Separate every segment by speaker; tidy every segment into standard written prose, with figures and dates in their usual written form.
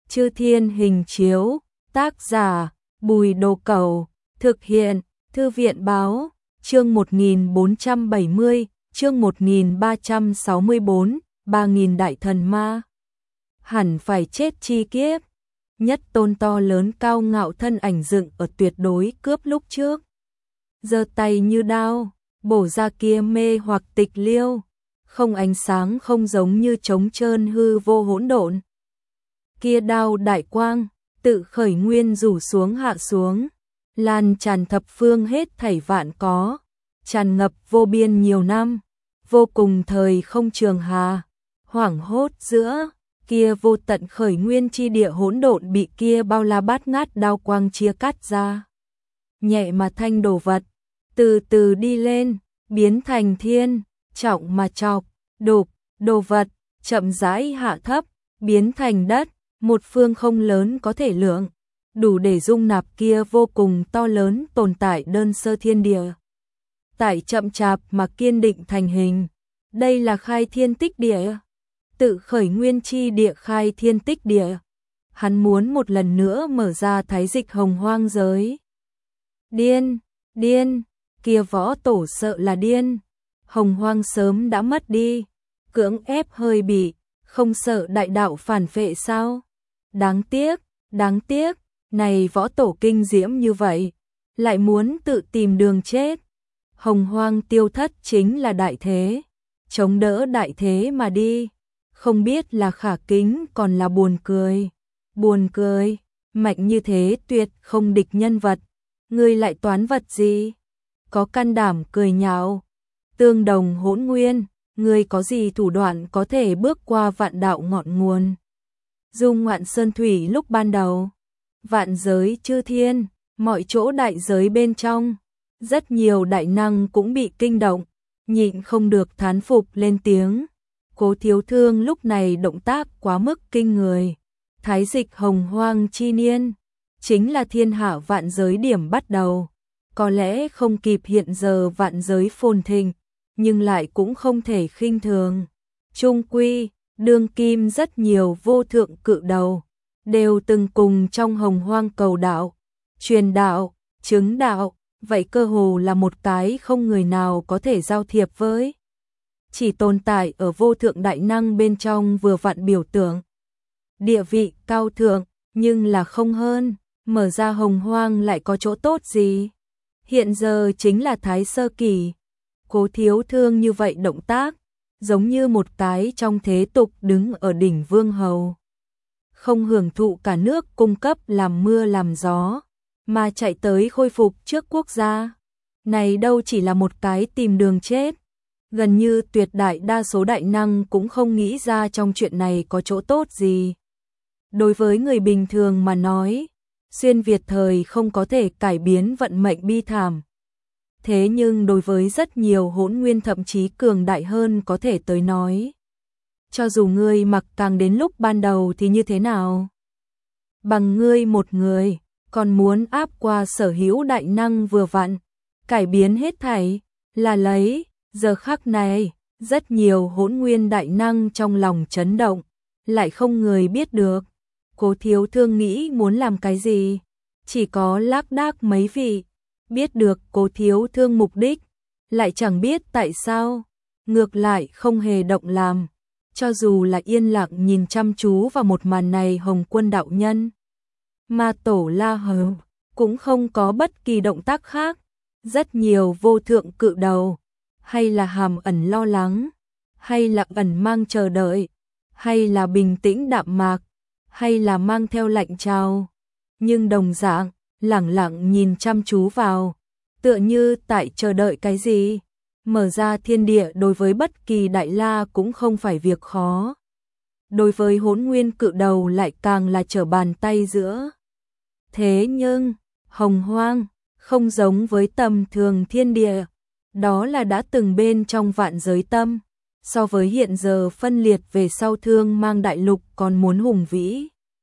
Speaker 1: Chư Thiên Hình Chiếu, tác giả Bùi Đồ Cẩu, thực hiện Thư viện Báo, chương 1470, chương 1364, 3000 đại thần ma. Hẳn phải chết chi kiếp. Nhất tôn to lớn cao ngạo thân ảnh dựng ở tuyệt đối cướp lúc trước. Giơ tay như đao, bổ ra kia mê hoặc tịch liêu, không ánh sáng không giống như trống trơn hư vô hỗn độn. Kia đao đại quang, tự khởi nguyên rủ xuống hạ xuống, lan tràn thập phương hết thảy vạn có, tràn ngập vô biên nhiều năm, vô cùng thời không trường hà, hoảng hốt giữa, kia vô tận khởi nguyên chi địa hỗn độn bị kia bao la bát ngát đao quang chia cắt ra. Nhẹ mà thanh đồ vật, từ từ đi lên, biến thành thiên, trọng mà chọc, đục, đồ vật, chậm rãi hạ thấp, biến thành đất, một phương không lớn có thể lượng, đủ để dung nạp kia vô cùng to lớn tồn tại đơn sơ thiên địa. Tại chậm chạp mà kiên định thành hình, đây là khai thiên tích địa, tự khởi nguyên chi địa khai thiên tích địa. Hắn muốn một lần nữa mở ra thái dịch hồng hoang giới. Điên, điên, kia võ tổ sợ là điên, hồng hoang sớm đã mất đi, cưỡng ép hơi bị, không sợ đại đạo phản phệ sao? Đáng tiếc, này võ tổ kinh diễm như vậy, lại muốn tự tìm đường chết. Hồng hoang tiêu thất chính là đại thế, chống đỡ đại thế mà đi, không biết là khả kính còn là buồn cười, mạnh như thế tuyệt không địch nhân vật, ngươi lại toán vật gì? Có can đảm cười nhạo, tương đồng hỗn nguyên, ngươi có gì thủ đoạn có thể bước qua vạn đạo ngọn nguồn? Dung ngoạn sơn thủy lúc ban đầu, vạn giới chư thiên, mọi chỗ đại giới bên trong, rất nhiều đại năng cũng bị kinh động, nhịn không được thán phục lên tiếng. Cố Thiếu Thương lúc này động tác quá mức kinh người. Thái dịch hồng hoang chi niên, chính là thiên hạ vạn giới điểm bắt đầu. Có lẽ không kịp hiện giờ vạn giới phồn thịnh, nhưng lại cũng không thể khinh thường. Trung quy, đương kim rất nhiều vô thượng cự đầu, đều từng cùng trong hồng hoang cầu đạo, truyền đạo, chứng đạo, vậy cơ hồ là một cái không người nào có thể giao thiệp với. Chỉ tồn tại ở vô thượng đại năng bên trong vừa vặn biểu tượng. Địa vị cao thượng, nhưng là không hơn, mở ra hồng hoang lại có chỗ tốt gì? Hiện giờ chính là thái sơ kỳ. Cố Thiếu Thương như vậy động tác, giống như một cái trong thế tục đứng ở đỉnh vương hầu. Không hưởng thụ cả nước cung cấp làm mưa làm gió, mà chạy tới khôi phục trước quốc gia. Này đâu chỉ là một cái tìm đường chết. Gần như tuyệt đại đa số đại năng cũng không nghĩ ra trong chuyện này có chỗ tốt gì. Đối với người bình thường mà nói, xuyên Việt thời không có thể cải biến vận mệnh bi thảm. Thế nhưng đối với rất nhiều hỗn nguyên thậm chí cường đại hơn có thể tới nói. Cho dù ngươi mặc càng đến lúc ban đầu thì như thế nào? Bằng ngươi một người, còn muốn áp qua sở hữu đại năng vừa vặn, cải biến hết thảy, là lấy. Giờ khắc này, rất nhiều hỗn nguyên đại năng trong lòng chấn động, lại không người biết được. Cố Thiếu Thương nghĩ muốn làm cái gì? Chỉ có lác đác mấy vị biết được Cố Thiếu Thương mục đích, lại chẳng biết tại sao, ngược lại không hề động làm. Cho dù là yên lặng nhìn chăm chú vào một màn này Hồng Quân đạo nhân, mà Tổ La Hầu cũng không có bất kỳ động tác khác. Rất nhiều vô thượng cự đầu, hay là hàm ẩn lo lắng, hay là ẩn mang chờ đợi, hay là bình tĩnh đạm mạc, hay là mang theo lạnh chào, nhưng đồng dạng lẳng lặng nhìn chăm chú vào, tựa như tại chờ đợi cái gì. Mở ra thiên địa đối với bất kỳ đại la cũng không phải việc khó, đối với hỗn nguyên cự đầu lại càng là trở bàn tay giữa. Thế nhưng hồng hoang không giống với tầm thường thiên địa, đó là đã từng bên trong vạn giới tâm, so với hiện giờ phân liệt về sau thương mang đại lục còn muốn hùng vĩ,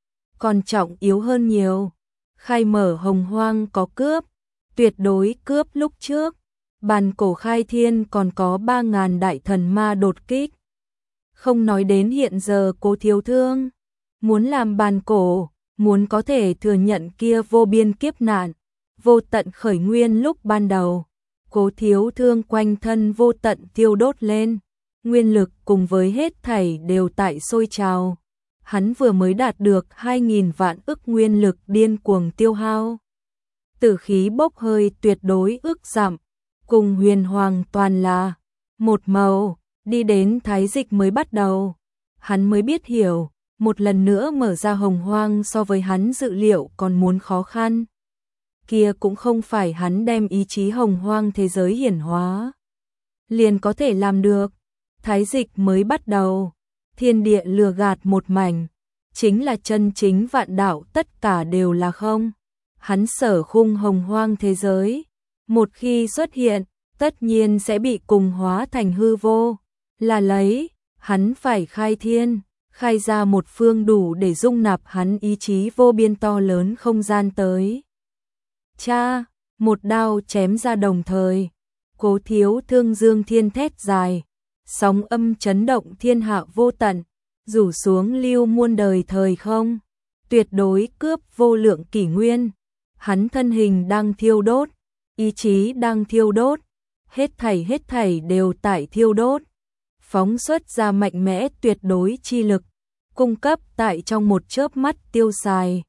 Speaker 1: còn trọng yếu hơn nhiều. Khai mở hồng hoang có cướp, tuyệt đối cướp lúc trước, bàn cổ khai thiên còn có 3000 đại thần ma đột kích. Không nói đến hiện giờ Cố Thiếu Thương, muốn làm bàn cổ, muốn có thể thừa nhận kia vô biên kiếp nạn, vô tận khởi nguyên lúc ban đầu. Cố Thiếu Thương quanh thân vô tận thiêu đốt lên, nguyên lực cùng với hết thảy đều tại sôi trào. Hắn vừa mới đạt được 2.000 vạn ức nguyên lực điên cuồng tiêu hao. Tử khí bốc hơi tuyệt đối ước giảm, cùng huyền hoàng toàn là một màu, đi đến thái dịch mới bắt đầu. Hắn mới biết hiểu, một lần nữa mở ra hồng hoang so với hắn dự liệu còn muốn khó khăn. Kia cũng không phải hắn đem ý chí hồng hoang thế giới hiển hóa liền có thể làm được. Thái dịch mới bắt đầu, thiên địa lừa gạt một mảnh, chính là chân chính vạn đạo tất cả đều là không. Hắn sở khung hồng hoang thế giới, một khi xuất hiện, tất nhiên sẽ bị cùng hóa thành hư vô, là lấy, hắn phải khai thiên, khai ra một phương đủ để dung nạp hắn ý chí vô biên to lớn không gian tới. Cha, một đao chém ra đồng thời, Cố Thiếu Thương dương thiên thét dài, sóng âm chấn động thiên hạ vô tận, rủ xuống lưu muôn đời thời không, tuyệt đối cướp vô lượng kỷ nguyên. Hắn thân hình đang thiêu đốt, ý chí đang thiêu đốt, hết thảy đều tại thiêu đốt, phóng xuất ra mạnh mẽ tuyệt đối chi lực, cung cấp tại trong một chớp mắt tiêu xài.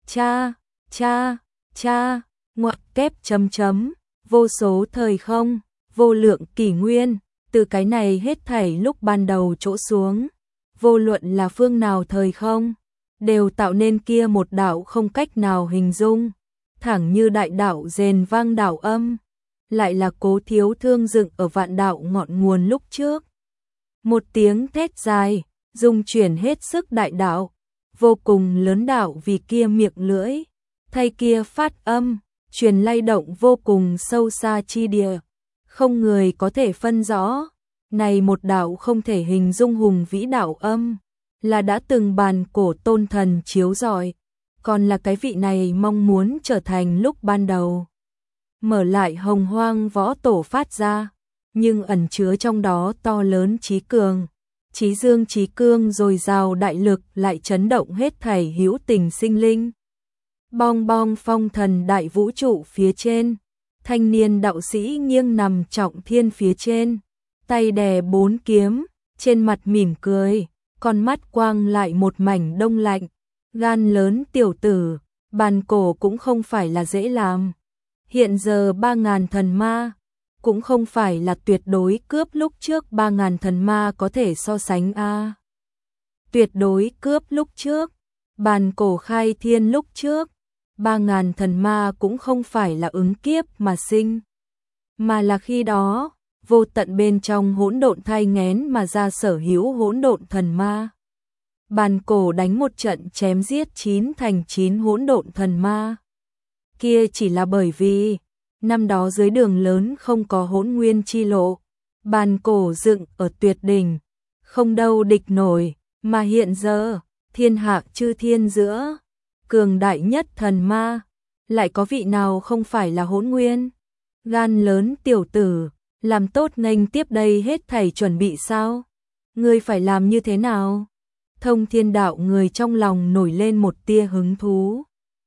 Speaker 1: Cha, ngoặc kép chấm chấm, vô số thời không, vô lượng kỷ nguyên, từ cái này hết thảy lúc ban đầu chỗ xuống, vô luận là phương nào thời không, đều tạo nên kia một đạo không cách nào hình dung, thẳng như đại đạo rền vang đạo âm, lại là Cố Thiếu Thương dựng ở vạn đạo ngọn nguồn lúc trước. Một tiếng thét dài, dung chuyển hết sức đại đạo, vô cùng lớn đạo vì kia miệng lưỡi, thay kia phát âm, truyền lay động vô cùng sâu xa chi địa, không người có thể phân rõ. Này một đạo không thể hình dung hùng vĩ đạo âm, là đã từng bàn cổ tôn thần chiếu rọi, còn là cái vị này mong muốn trở thành lúc ban đầu. Mở lại hồng hoang võ tổ phát ra, nhưng ẩn chứa trong đó to lớn trí cường, trí dương trí cương dồi dào đại lực lại chấn động hết thảy hữu tình sinh linh. Bong bong phong thần đại vũ trụ phía trên, thanh niên đạo sĩ nghiêng nằm trọng thiên phía trên, tay đè 4 kiếm, trên mặt mỉm cười, con mắt quang lại một mảnh đông lạnh, gan lớn tiểu tử, bàn cổ cũng không phải là dễ làm. Hiện giờ 3.000 thần ma, cũng không phải là tuyệt đối cướp lúc trước 3.000 thần ma có thể so sánh a. Tuyệt đối cướp lúc trước, bàn cổ khai thiên lúc trước, 3.000 thần ma cũng không phải là ứng kiếp mà sinh, mà là khi đó, vô tận bên trong hỗn độn thai nghén mà ra sở hữu hỗn độn thần ma. Bàn cổ đánh một trận chém giết 9 thành 9 hỗn độn thần ma. Kia chỉ là bởi vì, năm đó dưới đường lớn không có hỗn nguyên chi lộ, bàn cổ dựng ở tuyệt đỉnh, không đâu địch nổi, mà hiện giờ, thiên hạ chư thiên giữa, cường đại nhất thần ma, lại có vị nào không phải là hỗn nguyên? Gan lớn tiểu tử, làm tốt nghênh tiếp đây hết thảy chuẩn bị sao? Ngươi phải làm như thế nào? Thông thiên đạo người trong lòng nổi lên một tia hứng thú.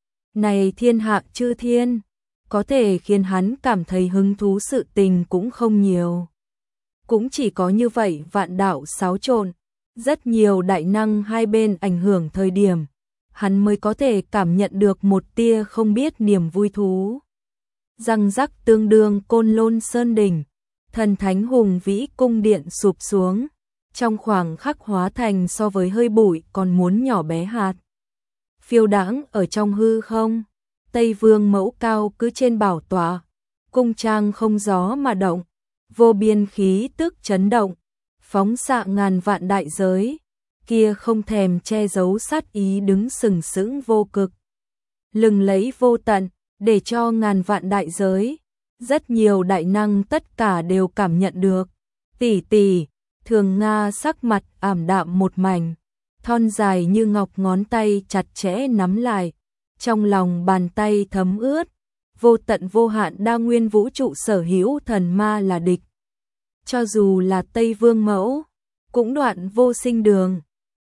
Speaker 1: Này thiên hạ chư thiên, có thể khiến hắn cảm thấy hứng thú sự tình cũng không nhiều. Cũng chỉ có như vậy vạn đạo xáo trộn, rất nhiều đại năng hai bên ảnh hưởng thời điểm, hắn mới có thể cảm nhận được một tia không biết niềm vui thú. Răng rắc tương đương Côn Lôn Sơn đỉnh, thần thánh hùng vĩ cung điện sụp xuống, trong khoảng khắc hóa thành so với hơi bụi còn muốn nhỏ bé hạt. Phiêu đãng ở trong hư không, Tây Vương mẫu cao cứ trên bảo tọa, cung trang không gió mà động, vô biên khí tức chấn động, phóng xạ ngàn vạn đại giới, kia không thèm che giấu sát ý đứng sừng sững vô cực. Lừng lấy vô tận, để cho ngàn vạn đại giới, rất nhiều đại năng tất cả đều cảm nhận được. Tỷ tỷ, Thường Nga sắc mặt ảm đạm một mảnh, thon dài như ngọc ngón tay chặt chẽ nắm lại, trong lòng bàn tay thấm ướt, vô tận vô hạn đa nguyên vũ trụ sở hữu thần ma là địch. Cho dù là Tây Vương mẫu, cũng đoạn vô sinh đường,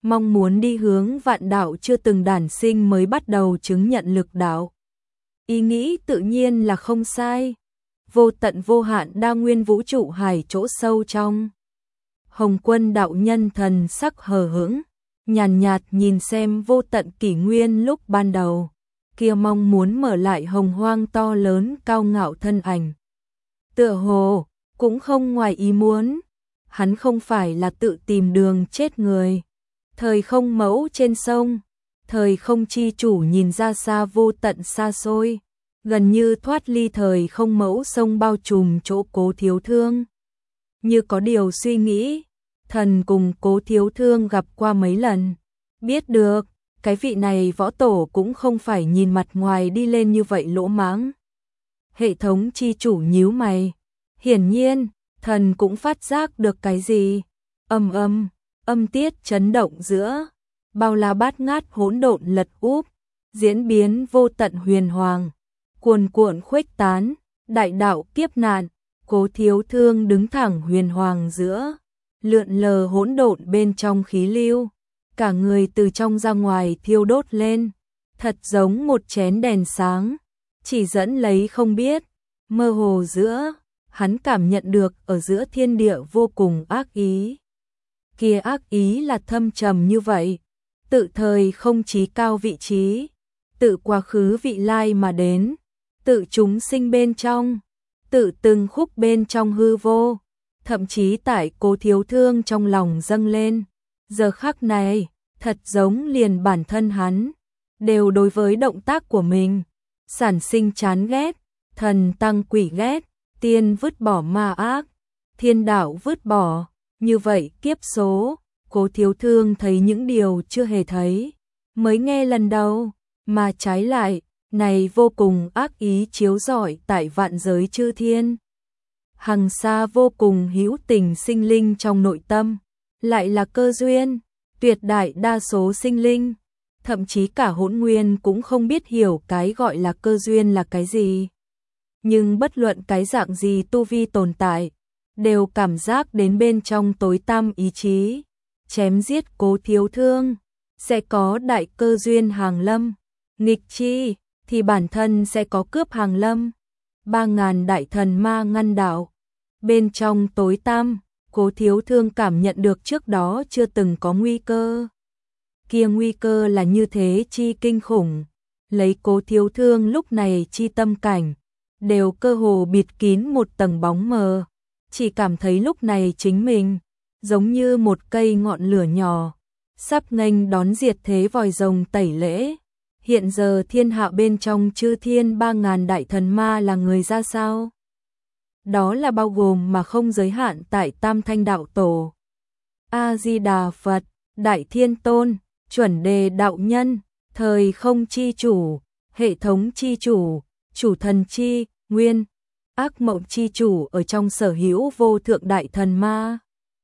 Speaker 1: mong muốn đi hướng vạn đạo chưa từng đản sinh mới bắt đầu chứng nhận lực đạo. Ý nghĩ tự nhiên là không sai. Vô tận vô hạn đa nguyên vũ trụ hải chỗ sâu trong. Hồng Quân đạo nhân thần sắc hờ hững, nhàn nhạt nhìn xem vô tận kỷ nguyên lúc ban đầu, kia mong muốn mở lại hồng hoang to lớn cao ngạo thân ảnh. Tựa hồ, cũng không ngoài ý muốn, hắn không phải là tự tìm đường chết người. Thời không mẫu trên sông, thời không chi chủ nhìn ra xa vô tận xa xôi, gần như thoát ly thời không mẫu sông bao trùm chỗ Cố Thiếu Thương. Như có điều suy nghĩ, thần cùng Cố Thiếu Thương gặp qua mấy lần, biết được, cái vị này võ tổ cũng không phải nhìn mặt ngoài đi lên như vậy lỗ mãng. Hệ thống chi chủ nhíu mày, hiển nhiên, thần cũng phát giác được cái gì. Âm tiết chấn động giữa, bao la bát ngát hỗn độn lật úp, diễn biến vô tận huyền hoàng, cuồn cuộn khuếch tán, đại đạo kiếp nạn, Cố Thiếu Thương đứng thẳng huyền hoàng giữa, lượn lờ hỗn độn bên trong khí lưu, cả người từ trong ra ngoài thiêu đốt lên, thật giống một chén đèn sáng, chỉ dẫn lấy không biết, mơ hồ giữa, hắn cảm nhận được ở giữa thiên địa vô cùng ác ý. Kia ác ý là thâm trầm như vậy, tự thời không chí cao vị trí, tự quá khứ vị lai mà đến, tự chúng sinh bên trong, tự từng khúc bên trong hư vô, thậm chí tại Cố Thiếu Thương trong lòng dâng lên. Giờ khắc này, thật giống liền bản thân hắn, đều đối với động tác của mình, sản sinh chán ghét, thần tăng quỷ ghét, tiên vứt bỏ ma ác, thiên đạo vứt bỏ. Như vậy kiếp số, Cố Thiếu Thương thấy những điều chưa hề thấy, mới nghe lần đầu, mà trái lại, này vô cùng ác ý chiếu rọi tại vạn giới chư thiên. Hằng xa vô cùng hữu tình sinh linh trong nội tâm, lại là cơ duyên, tuyệt đại đa số sinh linh, thậm chí cả hỗn nguyên cũng không biết hiểu cái gọi là cơ duyên là cái gì. Nhưng bất luận cái dạng gì tu vi tồn tại, đều cảm giác đến bên trong tối tăm ý chí, chém giết Cố Thiếu Thương, sẽ có đại cơ duyên hàng lâm, nghịch chi, thì bản thân sẽ có cướp hàng lâm, 3.000 đại thần ma ngăn đạo. Bên trong tối tăm, Cố Thiếu Thương cảm nhận được trước đó chưa từng có nguy cơ. Kia nguy cơ là như thế chi kinh khủng, lấy Cố Thiếu Thương lúc này chi tâm cảnh, đều cơ hồ bịt kín một tầng bóng mờ. Chỉ cảm thấy lúc này chính mình, giống như một cây ngọn lửa nhỏ, sắp nghênh đón diệt thế vòi rồng tẩy lễ. Hiện giờ thiên hạ bên trong chư thiên 3.000 đại thần ma là người ra sao? Đó là bao gồm mà không giới hạn tại Tam Thanh Đạo Tổ, A-di-đà Phật, Đại Thiên Tôn, Chuẩn Đề Đạo Nhân, Thời Không Chi Chủ, Hệ Thống Chi Chủ, Chủ Thần Chi, Nguyên, Ác Mộng Chi Chủ ở trong sở hữu vô thượng đại thần ma.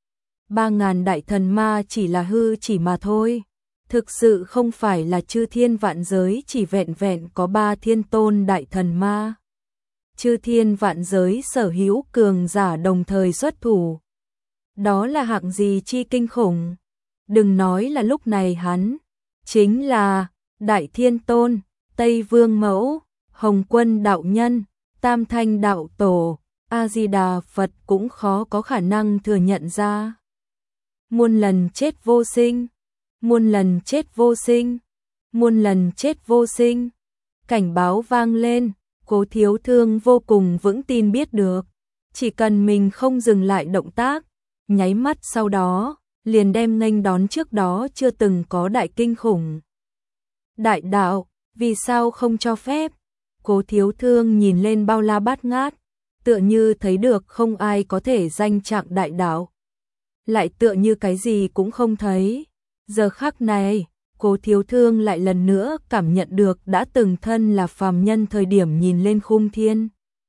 Speaker 1: 3.000 đại thần ma chỉ là hư chỉ mà thôi. Thực sự không phải là chư thiên vạn giới chỉ vẹn vẹn có 3 thiên tôn đại thần ma. Chư thiên vạn giới sở hữu cường giả đồng thời xuất thủ. Đó là hạng gì chi kinh khủng. Đừng nói là lúc này hắn, chính là Đại Thiên Tôn, Tây Vương Mẫu, Hồng Quân Đạo Nhân, Tam Thanh Đạo Tổ, A-di-đà Phật cũng khó có khả năng thừa nhận ra. Muôn lần chết vô sinh, muôn lần chết vô sinh, muôn lần chết vô sinh. Cảnh báo vang lên, Cố Thiếu Thương vô cùng vững tin biết được, chỉ cần mình không dừng lại động tác, nháy mắt sau đó, liền đem nghênh đón trước đó chưa từng có đại kinh khủng. Đại đạo, vì sao không cho phép? Cố Thiếu Thương nhìn lên bao la bát ngát, tựa như thấy được không ai có thể danh trạng đại đạo. Lại tựa như cái gì cũng không thấy. Giờ khắc này, Cố Thiếu Thương lại lần nữa cảm nhận được đã từng thân là phàm nhân thời điểm nhìn lên khung thiên.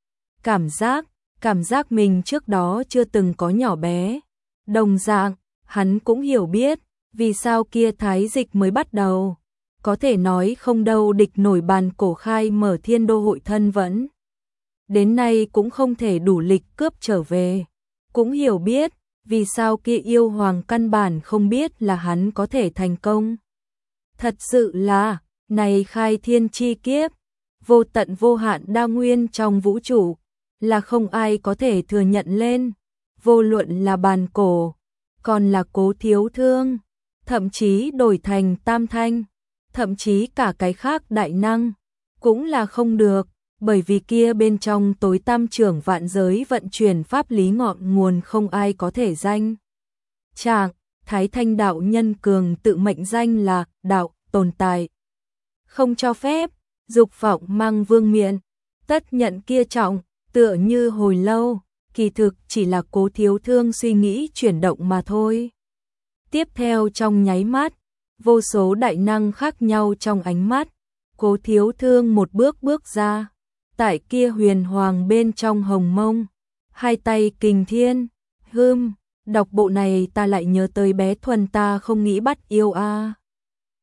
Speaker 1: Cảm giác mình trước đó chưa từng có nhỏ bé. Đồng dạng, hắn cũng hiểu biết, vì sao kia thái dịch mới bắt đầu. Có thể nói không đâu địch nổi bàn cổ khai mở thiên đô hội thân vẫn. Đến nay cũng không thể đủ lịch cướp trở về. Cũng hiểu biết, vì sao kia yêu hoàng căn bản không biết là hắn có thể thành công. Thật sự là, này khai thiên chi kiếp, vô tận vô hạn đa nguyên trong vũ trụ, là không ai có thể thừa nhận lên, vô luận là bàn cổ, còn là Cố Thiếu Thương, thậm chí đổi thành Tam Thanh, thậm chí cả cái khác đại năng, cũng là không được, bởi vì kia bên trong tối tam trưởng vạn giới vận chuyển pháp lý ngọn nguồn không ai có thể danh. Trạng, Thái Thanh đạo nhân cường tự mệnh danh là đạo tồn tại. Không cho phép, dục vọng mang vương miện, tất nhận kia trọng, tựa như hồi lâu, kỳ thực chỉ là Cố Thiếu Thương suy nghĩ chuyển động mà thôi. Tiếp theo trong nháy mắt, vô số đại năng khác nhau trong ánh mắt, Cố Thiếu Thương một bước bước ra, tại kia huyền hoàng bên trong hồng mông, hai tay kình thiên, đọc bộ này ta lại nhớ tới bé Thuần ta không nghĩ bắt yêu a.